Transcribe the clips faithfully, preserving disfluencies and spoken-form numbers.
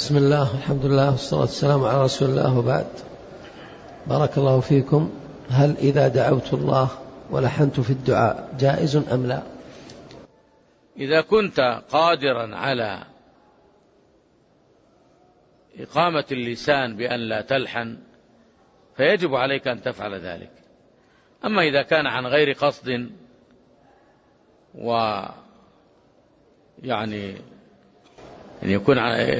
بسم الله الحمد لله والصلاة والسلام على رسول الله وبعد. بارك الله فيكم. هل إذا دعوت الله ولحنت في الدعاء جائز أم لا؟ إذا كنت قادرا على إقامة اللسان بأن لا تلحن فيجب عليك أن تفعل ذلك. أما إذا كان عن غير قصد و يعني أن يكون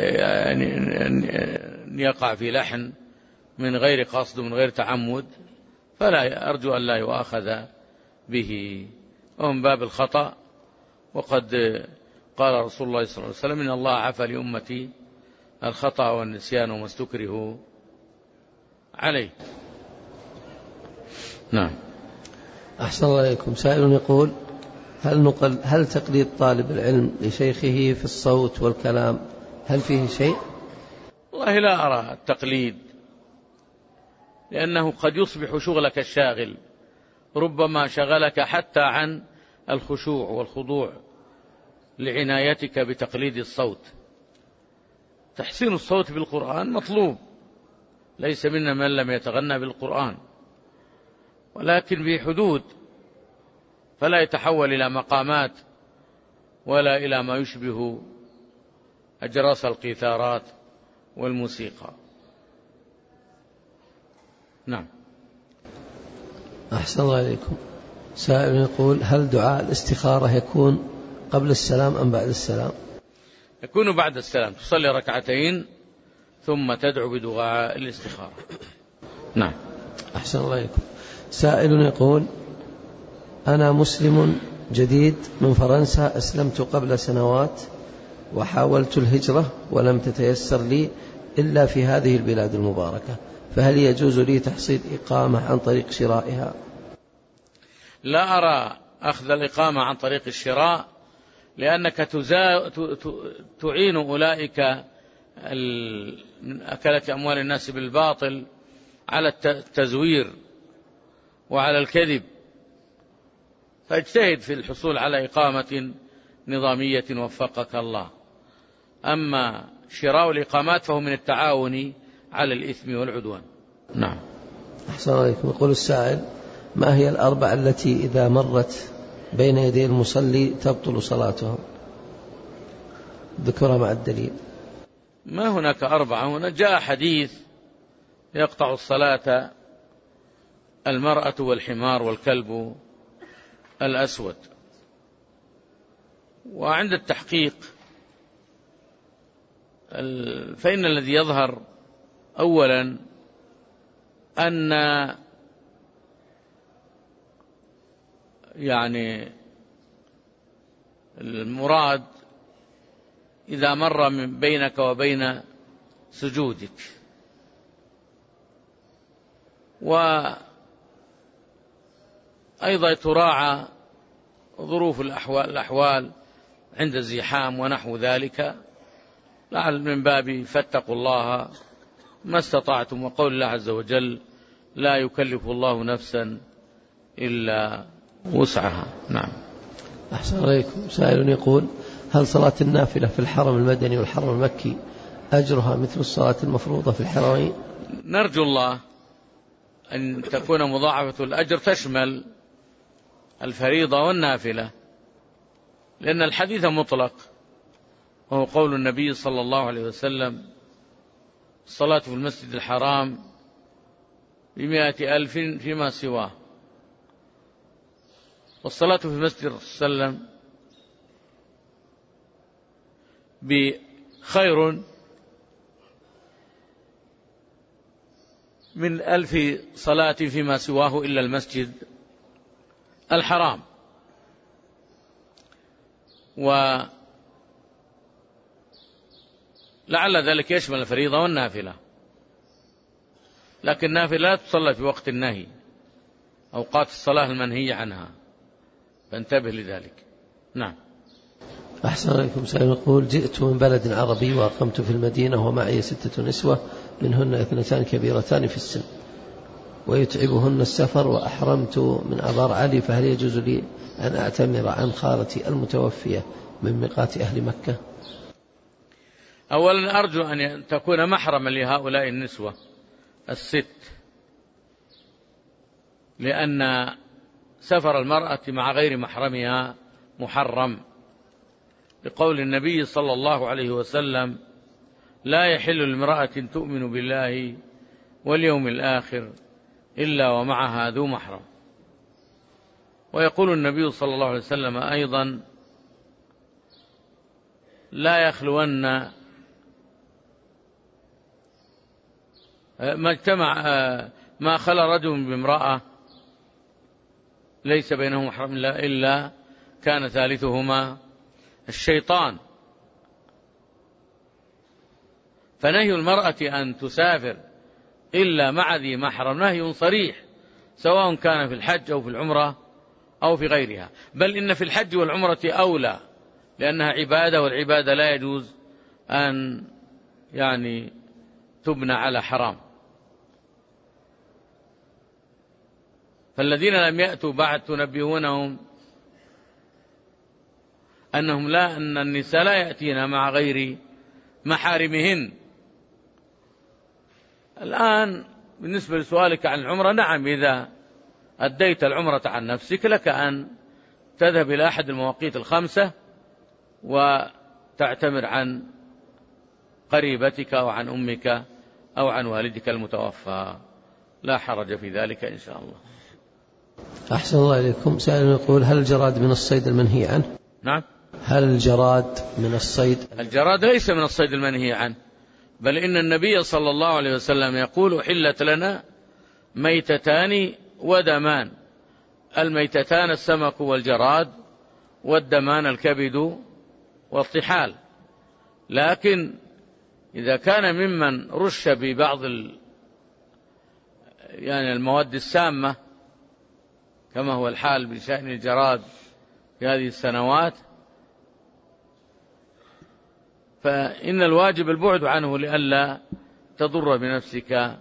أن يقع في لحن من غير قصد ومن غير تعمد فلا أرجو أن لا يؤاخذ به، ومن باب الخطأ. وقد قال رسول الله صلى الله عليه وسلم: إن الله عفى لأمتي الخطأ والنسيان وما استكرهوا عليه. نعم. أحسن الله إليكم. سائل يقول: هل نقل هل تقليد طالب العلم لشيخه في الصوت والكلام هل فيه شيء؟ والله لا أرى التقليد، لأنه قد يصبح شغلك الشاغل، ربما شغلك حتى عن الخشوع والخضوع لعنايتك بتقليد الصوت. تحسين الصوت بالقرآن مطلوب، ليس منا من لم يتغنى بالقرآن، ولكن في حدود، فلا يتحول إلى مقامات ولا إلى ما يشبه أجراس القيثارات والموسيقى. نعم. أحسن الله إليكم. سائل يقول: هل دعاء الاستخارة يكون قبل السلام أم بعد السلام؟ يكون بعد السلام، تصلي ركعتين ثم تدعو بدعاء الاستخارة. نعم. أحسن الله إليكم. سائل يقول: أنا مسلم جديد من فرنسا، أسلمت قبل سنوات وحاولت الهجرة ولم تتيسر لي إلا في هذه البلاد المباركة، فهل يجوز لي تحصيل إقامة عن طريق شرائها؟ لا أرى أخذ الإقامة عن طريق الشراء، لأنك تزا... تعين أولئك من أكلة أموال الناس بالباطل على التزوير وعلى الكذب، فاجتهد في الحصول على إقامة نظامية وفقك الله. أما شراء الإقامات فهو من التعاون على الإثم والعدوان. نعم. أحسن عليكم. يقول السائل: ما هي الأربع التي إذا مرت بين يدي المصلي تبطل صلاته؟ ذكرها مع الدليل. ما هناك أربعة، هنا جاء حديث يقطع الصلاة المرأة والحمار والكلب الأسود. وعند التحقيق فإن الذي يظهر أولا أن يعني المراد إذا مر من بينك وبين سجودك، وأيضا تراعى ظروف الأحوال, الأحوال عند الزحام ونحو ذلك، لعل من باب فاتقوا الله ما استطعتم، وقول الله عز وجل: لا يكلف الله نفسا إلا وسعها. نعم. أحسن عليكم. سائل يقول: هل صلاة النافلة في الحرم المدني والحرم المكي أجرها مثل الصلاة المفروضة في الحرمين؟ نرجو الله أن تكون مضاعفة الأجر تشمل الفريضة والنافلة، لأن الحديث مطلق، وهو قول النبي صلى الله عليه وسلم: الصلاة في المسجد الحرام بمائة ألف فيما سواه، والصلاة في المسجد صلى الله عليه وسلم بخير من ألف صلاة فيما سواه إلا المسجد الحرام. ولعل ذلك يشمل الفريضة والنافلة، لكن النافلة لا تصلى في وقت النهي، أوقات الصلاة المنهي عنها، فانتبه لذلك. نعم. أحسن عليكم. سائل يقول: جئت من بلد عربي وأقمت في المدينة ومعي ستة نسوة منهن اثنتان كبيرتان في السن ويتعبهن السفر، وأحرمت من أبار علي، فهل يجوز لي أن أعتمر عن خالتي المتوفية من ميقات أهل مكة؟ أولا أرجو أن تكون محرما لهؤلاء النسوة الست، لأن سفر المرأة مع غير محرمها محرم، لقول النبي صلى الله عليه وسلم: لا يحل لامرأة تؤمن بالله واليوم الآخر إلا ومعها ذو محرم. ويقول النبي صلى الله عليه وسلم أيضا: لا يخلون ما اجتمع ما خلا رجل بامرأة ليس بينهم محرم إلا كان ثالثهما الشيطان. فنهي المرأة أن تسافر إلا مع ذي محرم نهي صريح، سواء كان في الحج أو في العمرة أو في غيرها، بل إن في الحج والعمرة أولى، لأنها عبادة، والعبادة لا يجوز أن يعني تبنى على حرام. فالذين لم يأتوا بعد تنبهونهم أنهم لا أن النساء لا يأتين مع غير محارمهن. الآن بالنسبة لسؤالك عن العمرة، نعم، إذا أديت العمرة عن نفسك لك أن تذهب إلى أحد المواقيت الخمسة وتعتمر عن قريبتك أو عن أمك أو عن والدك المتوفى، لا حرج في ذلك إن شاء الله. أحسن الله إليكم. سائل يقول: هل الجراد من الصيد المنهي عنه؟ نعم. هل الجراد من الصيد؟ الجراد ليس من الصيد المنهي عنه، بل إن النبي صلى الله عليه وسلم يقول: أحلت لنا ميتتان ودمان، الميتتان السمك والجراد، والدمان الكبد والطحال. لكن إذا كان ممن رش ببعض ال... يعني المواد السامة كما هو الحال بشأن الجراد في هذه السنوات، فإن الواجب البعد عنه لئلا تضر بنفسك،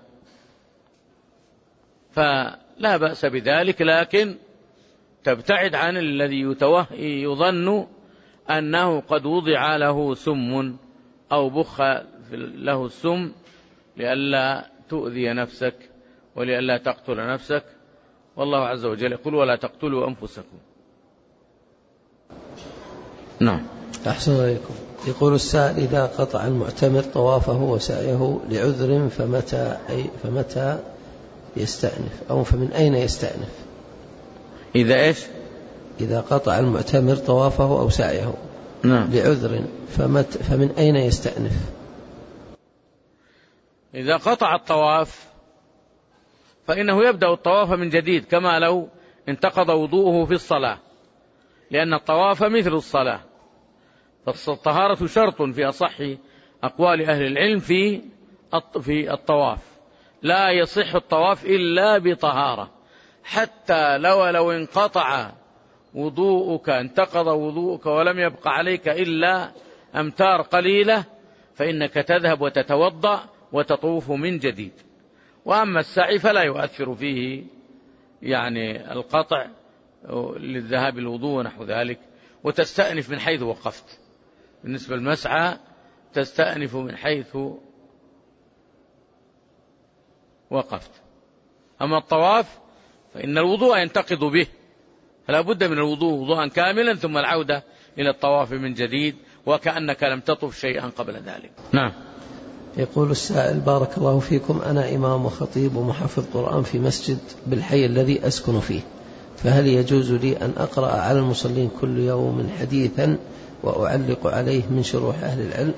فلا بأس بذلك، لكن تبتعد عن الذي يظن أنه قد وضع له سم أو بخ له السم، لئلا تؤذي نفسك ولئلا تقتل نفسك. والله عز وجل يقول: ولا تقتلوا أنفسكم. نعم. أحسن عليكم. يقول السائل: إذا قطع المعتمر طوافه وسعيه لعذر فمتى أي فمتى يستأنف، أو فمن أين يستأنف؟ إذا إيش؟ إذا قطع المعتمر طوافه أو سعيه نعم. لعذر فمت فمن أين يستأنف؟ إذا قطع الطواف فإنه يبدأ الطواف من جديد، كما لو انتقض وضوءه في الصلاة، لأن الطواف مثل الصلاة، فالطهارة شرط في أصح أقوال أهل العلم في في الطواف. لا يصح الطواف إلا بطهارة، حتى لو لو انقطع وضوءك، انتقض وضوءك ولم يبق عليك إلا أمتار قليلة، فإنك تذهب وتتوضأ وتطوف من جديد. وأما السعي فلا يؤثر فيه يعني القطع للذهاب الوضوء ونحو ذلك، وتستأنف من حيث وقفت. بالنسبة للمسعى تستأنف من حيث وقفت. أما الطواف فإن الوضوء ينتقض به، فلا بد من الوضوء وضوءا كاملا ثم العودة إلى الطواف من جديد، وكأنك لم تطف شيئا قبل ذلك. نعم. يقول السائل: بارك الله فيكم، أنا إمام وخطيب ومحفظ قرآن في مسجد بالحي الذي أسكن فيه، فهل يجوز لي أن أقرأ على المصلين كل يوم حديثا وأعلق عليه من شروح أهل العلم؟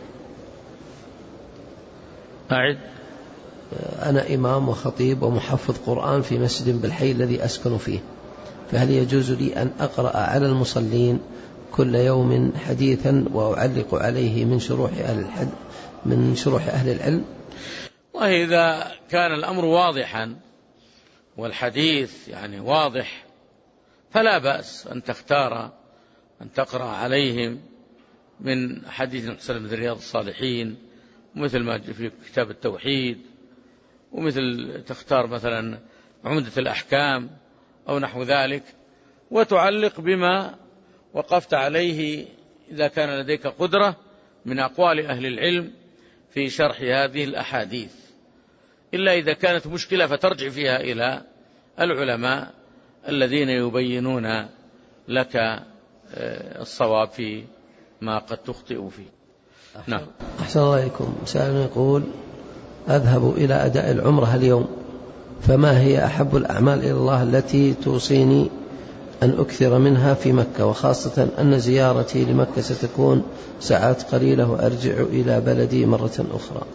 أعد. أنا إمام وخطيب ومحفظ قرآن في مسجد بالحي الذي أسكن فيه، فهل يجوز لي أن أقرأ على المصلين كل يوم حديثا وأعلق عليه من شروح أهل الحد من شروح أهل العلم؟ وإذا كان الأمر واضحا والحديث يعني واضح فلا بأس أن تختار أن تقرأ عليهم من حديث حسن بن رياض الصالحين، مثل ما في كتاب التوحيد، ومثل تختار مثلا عمدة الأحكام أو نحو ذلك، وتعلق بما وقفت عليه إذا كان لديك قدرة من أقوال أهل العلم في شرح هذه الأحاديث، إلا إذا كانت مشكلة فترجع فيها إلى العلماء الذين يبينون لك الصواب في ما قد تخطئ فيه. نعم. أحسن الله إليكم. سائل يقول: أذهب إلى أداء العمرة اليوم، فما هي أحب الأعمال إلى الله التي توصيني أن أكثر منها في مكة، وخاصة أن زيارتي لمكة ستكون ساعات قليلة وأرجع إلى بلدي مرة أخرى؟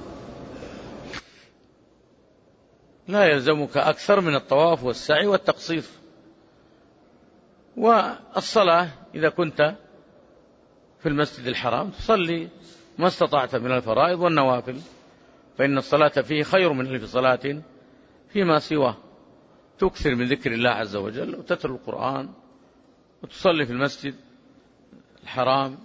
لا يلزمك أكثر من الطواف والسعي والتقصير، والصلاة إذا كنت في المسجد الحرام تصلي ما استطعت من الفرائض والنوافل، فإن الصلاة فيه خير من ألف صلاة فيما سواه. تكثر من ذكر الله عز وجل وتتلو القرآن وتصلي في المسجد الحرام،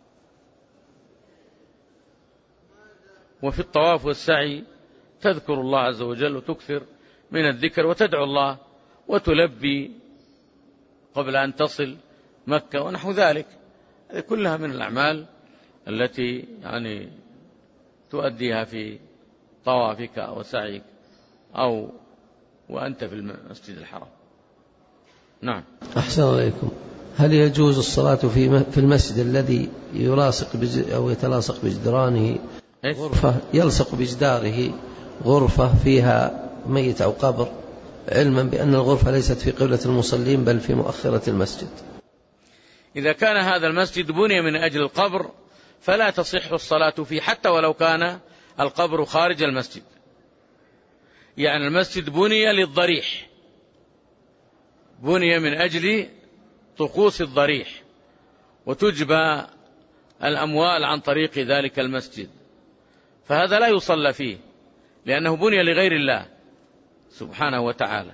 وفي الطواف والسعي تذكر الله عز وجل وتكثر من الذكر وتدعو الله وتلبي قبل أن تصل مكة ونحو ذلك. هذه كلها من الأعمال التي يعني تؤديها في طوافك وسعيك أو وأنت في المسجد الحرام. نعم. أحسن عليكم. هل يجوز الصلاة في في المسجد الذي يلاصق أو يتلاصق بجدرانه غرفة يلصق بجداره غرفة فيها ميت أو قبر، علما بأن الغرفة ليست في قبلة المصلين بل في مؤخرة المسجد؟ إذا كان هذا المسجد بني من أجل القبر فلا تصح الصلاة فيه حتى ولو كان القبر خارج المسجد. يعني المسجد بني للضريح، بني من أجل طقوس الضريح وتجبى الأموال عن طريق ذلك المسجد، فهذا لا يصلى فيه لأنه بني لغير الله سبحانه وتعالى.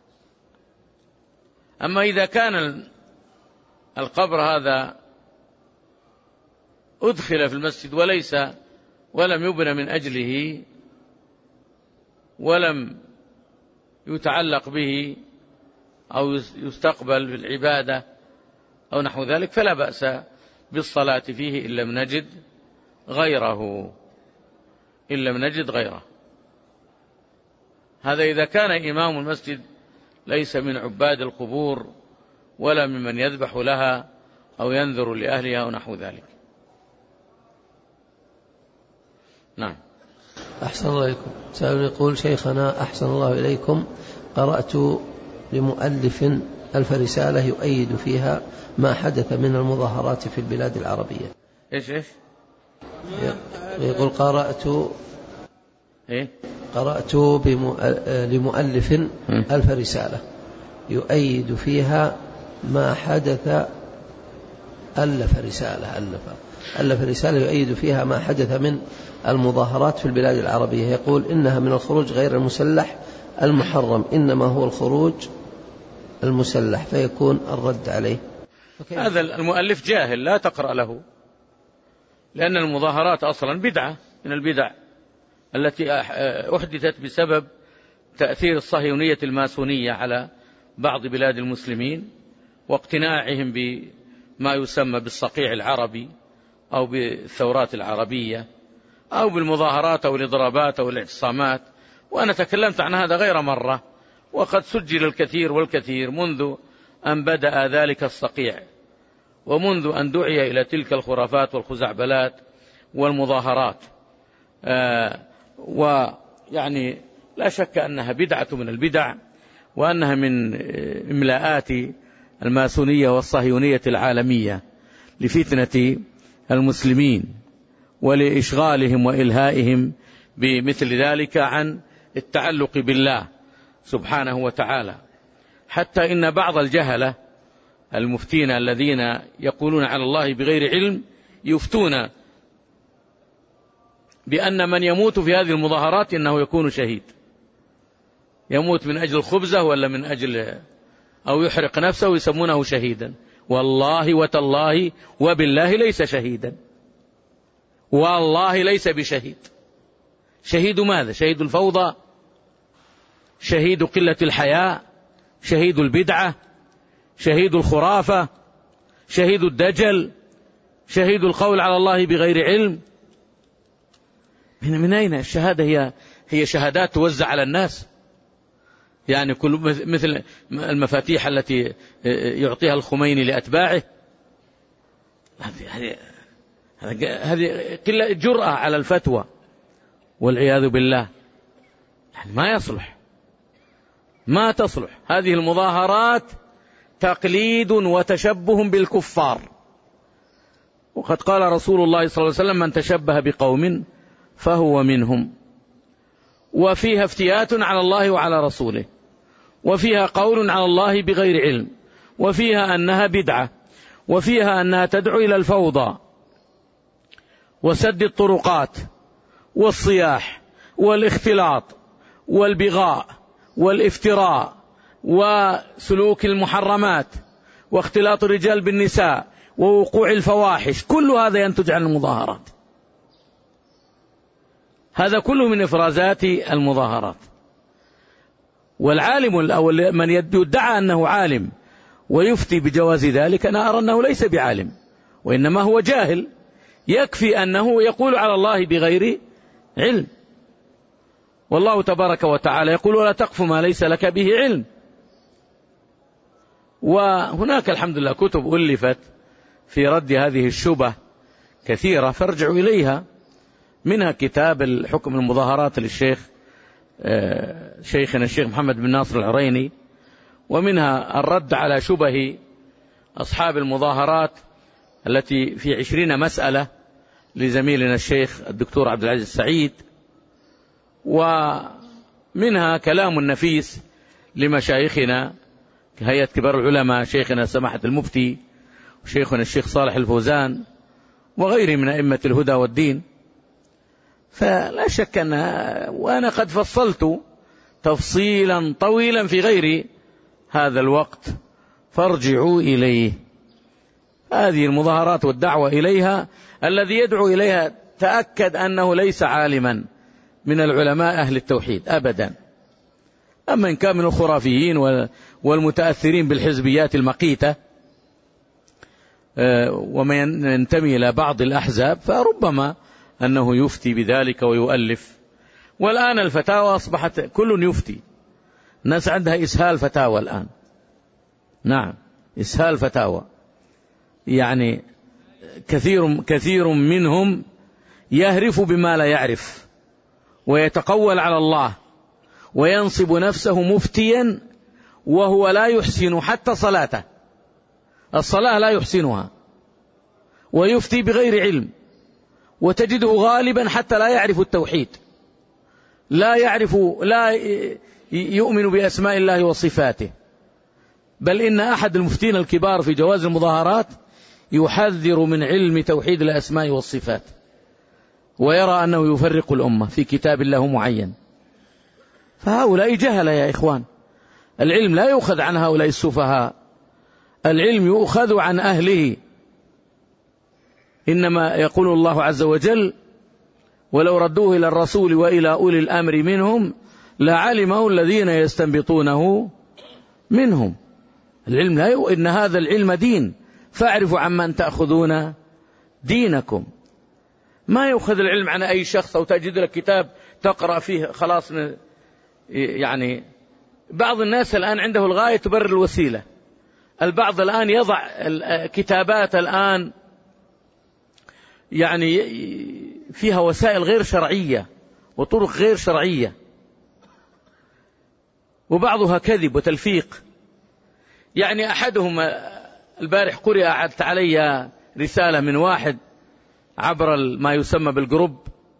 أما إذا كان القبر هذا أدخل في المسجد وليس ولم يبنى من أجله ولم يتعلق به أو يستقبل في العبادة أو نحو ذلك فلا بأس بالصلاة فيه إن لم نجد غيره إن لم نجد غيره. هذا إذا كان إمام المسجد ليس من عباد القبور ولا ممن يذبح لها أو ينذر لأهلها أو نحو ذلك. نعم. أحسن الله إليكم. سائل يقول: شيخنا أحسن الله إليكم، قرأت لمؤلف ألف رسالة يؤيد فيها ما حدث من المظاهرات في البلاد العربية. إيش إيش؟ يقول: قرأت إيه؟ قرأت لمؤلف ألف رسالة يؤيد فيها ما حدث ألف رسالة ألف ألف رسالة يؤيد فيها ما حدث من المظاهرات في البلاد العربية. يقول إنها من الخروج غير المسلح المحرم، إنما هو الخروج المسلح، فيكون الرد عليه. هذا المؤلف جاهل لا تقرأ له، لأن المظاهرات أصلا بدعة من البدع التي أحدثت بسبب تأثير الصهيونية الماسونية على بعض بلاد المسلمين واقتناعهم بما يسمى بالصقيع العربي أو بالثورات العربية أو بالمظاهرات أو الإضرابات أو الاعتصامات. وأنا تكلمت عن هذا غير مرة، وقد سجل الكثير والكثير منذ أن بدأ ذلك الصقيع ومنذ أن دعي إلى تلك الخرافات والخزعبلات والمظاهرات. آه ويعني لا شك أنها بدعة من البدع، وأنها من إملاءات الماسونية والصهيونية العالمية لفتنة المسلمين ولإشغالهم وإلهائهم بمثل ذلك عن التعلق بالله سبحانه وتعالى، حتى إن بعض الجهلة المفتين الذين يقولون على الله بغير علم يفتون بأن من يموت في هذه المظاهرات إنه يكون شهيد، يموت من أجل الخبزة ولا من أجل أو يحرق نفسه ويسمونه شهيدا. والله وتالله وبالله ليس شهيدا، والله ليس بشهيد. شهيد ماذا؟ شهيد الفوضى، شهيد قلة الحياء، شهيد البدعة، شهيد الخرافة، شهيد الدجل، شهيد القول على الله بغير علم. من, من أين الشهادة؟ هي هي شهادات توزع على الناس، يعني كل مثل المفاتيح التي يعطيها الخميني لأتباعه. هذه هذه قلة جرأة على الفتوى والعياذ بالله. يعني ما يصلح، ما تصلح هذه المظاهرات، تقليد وتشبه بالكفار. وقد قال رسول الله صلى الله عليه وسلم: من تشبه بقوم فهو منهم. وفيها افتيات على الله وعلى رسوله، وفيها قول على الله بغير علم، وفيها أنها بدعة، وفيها أنها تدعو إلى الفوضى وسد الطرقات والصياح والاختلاط والبغاء والافتراء وسلوك المحرمات واختلاط الرجال بالنساء ووقوع الفواحش. كل هذا ينتج عن المظاهرات، هذا كله من إفرازات المظاهرات. والعالم أو من يدعى أنه عالم ويفتي بجواز ذلك، أنا أرى أنه ليس بعالم، وإنما هو جاهل. يكفي أنه يقول على الله بغير علم، والله تبارك وتعالى يقول: ولا تقف ما ليس لك به علم. وهناك الحمد لله كتب ألفت في رد هذه الشبه كثيرة، فارجعوا إليها. منها كتاب الحكم المظاهرات للشيخ شيخنا الشيخ محمد بن ناصر العريني، ومنها الرد على شبه أصحاب المظاهرات التي في عشرين مسألة لزميلنا الشيخ الدكتور عبد العزيز السعيد، ومنها كلام نفيس لمشايخنا كهيئة كبار العلماء، شيخنا سماحة المفتي وشيخنا الشيخ صالح الفوزان وغيره من أئمة الهدى والدين. فلا شك أن وأنا قد فصلت تفصيلا طويلا في غير هذا الوقت، فارجعوا إليه. هذه المظاهرات والدعوة إليها، الذي يدعو إليها تأكد أنه ليس عالما من العلماء أهل التوحيد أبدا. أما إن كان من الخرافيين والمتأثرين بالحزبيات المقيتة ومن ينتمي إلى بعض الأحزاب، فربما أنه يفتي بذلك ويؤلف. والآن الفتاوى أصبحت كل يفتي، الناس عندها إسهال فتاوى الآن. نعم، إسهال فتاوى، يعني كثير كثير منهم يهرف بما لا يعرف ويتقول على الله وينصب نفسه مفتيا وهو لا يحسن حتى صلاته، الصلاة لا يحسنها، ويفتي بغير علم، وتجده غالبا حتى لا يعرف التوحيد، لا يعرف لا يؤمن بأسماء الله وصفاته. بل إن أحد المفتين الكبار في جواز المظاهرات يحذر من علم توحيد الأسماء والصفات، ويرى أنه يفرق الأمة في كتاب الله معين. فهؤلاء جهل يا إخوان. العلم لا يؤخذ عن هؤلاء السفهاء، العلم يؤخذ عن أهله. إنما يقول الله عز وجل: ولو ردوه إلى الرسول وإلى أولي الأمر منهم لعلمه الذين يستنبطونه منهم. العلم لا يؤ... إن هذا العلم دين، فاعرفوا عمن تأخذون دينكم. ما يؤخذ العلم عن أي شخص أو تجد لك كتاب تقرأ فيه خلاص. يعني بعض الناس الآن عنده الغاية تبرر الوسيلة. البعض الآن يضع كتابات الآن يعني فيها وسائل غير شرعية وطرق غير شرعية، وبعضها كذب وتلفيق. يعني أحدهم البارح قرأت علي رسالة من واحد عبر ما يسمى بالجروب،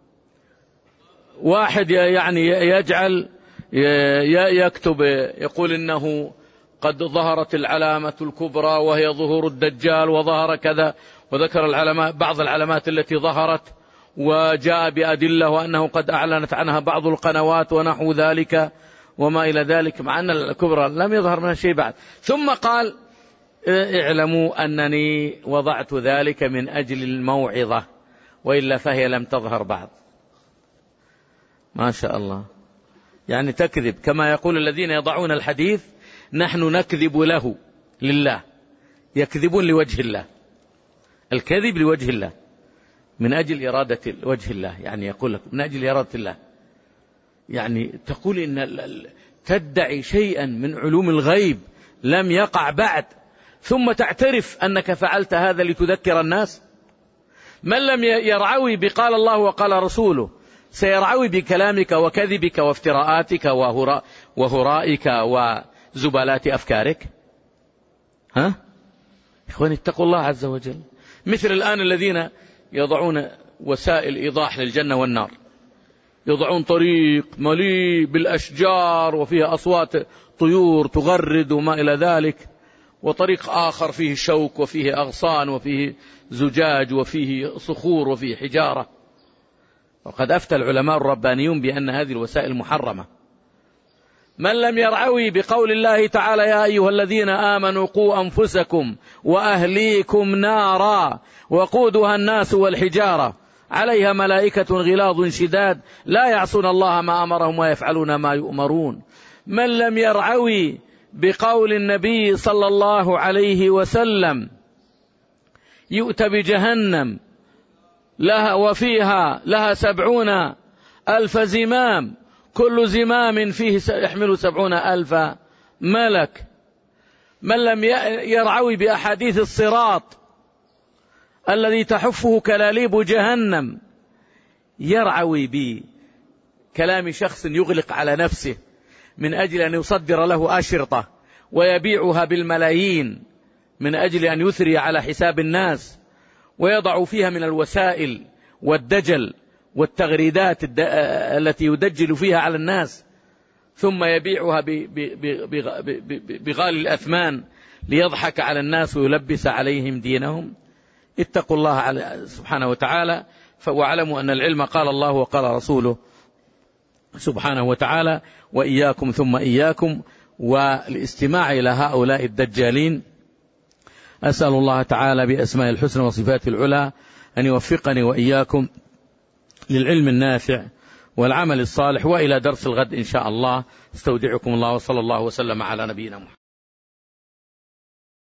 واحد يعني يجعل يكتب يقول إنه قد ظهرت العلامة الكبرى وهي ظهور الدجال، وظهر كذا، وذكر العلامات بعض العلامات التي ظهرت وجاء بأدلة وأنه قد أعلنت عنها بعض القنوات ونحو ذلك وما إلى ذلك، مع أن الكبرى لم يظهر منها شيء بعد. ثم قال: اعلموا أنني وضعت ذلك من أجل الموعظة، وإلا فهي لم تظهر بعد. ما شاء الله، يعني تكذب. كما يقول الذين يضعون الحديث: نحن نكذب له لله، يكذبون لوجه الله، الكذب لوجه الله. من أجل إرادة وجه الله، يعني يقول لك من أجل إرادة الله، يعني تقول إن تدعي شيئا من علوم الغيب لم يقع بعد، ثم تعترف أنك فعلت هذا لتذكر الناس. من لم يرعوي بقال الله وقال رسوله سيرعوي بكلامك وكذبك وافتراءاتك وهرائك وزبالات أفكارك. ها إخواني اتقوا الله عز وجل. مثل الآن الذين يضعون وسائل إيضاح للجنة والنار، يضعون طريق مليء بالأشجار وفيه أصوات طيور تغرد وما إلى ذلك، وطريق آخر فيه شوك وفيه أغصان وفيه زجاج وفيه صخور وفيه حجارة. وقد أفتى العلماء الربانيون بأن هذه الوسائل محرمة. من لم يرعوي بقول الله تعالى يا أيها الذين آمنوا قوا أنفسكم وأهليكم نارا وقودها الناس والحجارة عليها ملائكة غلاظ شداد لا يعصون الله ما أمرهم ويفعلون ما يؤمرون. من لم يرعوي بقول النبي صلى الله عليه وسلم يؤتى بجهنم لها وفيها لها سبعون ألف زمام كل زمام فيه يحمل سبعون ألف ملك. من لم يرعوي بأحاديث الصراط الذي تحفه كلاليب جهنم، يرعوي بكلام شخص يغلق على نفسه من أجل أن يصدر له أشرطة ويبيعها بالملايين من أجل أن يثري على حساب الناس، ويضع فيها من الوسائل والدجل والتغريدات التي يدجل فيها على الناس، ثم يبيعها بغالي الأثمان ليضحك على الناس ويلبس عليهم دينهم. اتقوا الله سبحانه وتعالى واعلموا أن العلم قال الله وقال رسوله سبحانه وتعالى. وإياكم ثم إياكم والاستماع إلى هؤلاء الدجالين. أسأل الله تعالى بأسماء الحسنى وصفات العلى أن يوفقني وإياكم للعلم النافع والعمل الصالح، وإلى درس الغد إن شاء الله. استودعكم الله وصلى الله وسلم على نبينا محمد.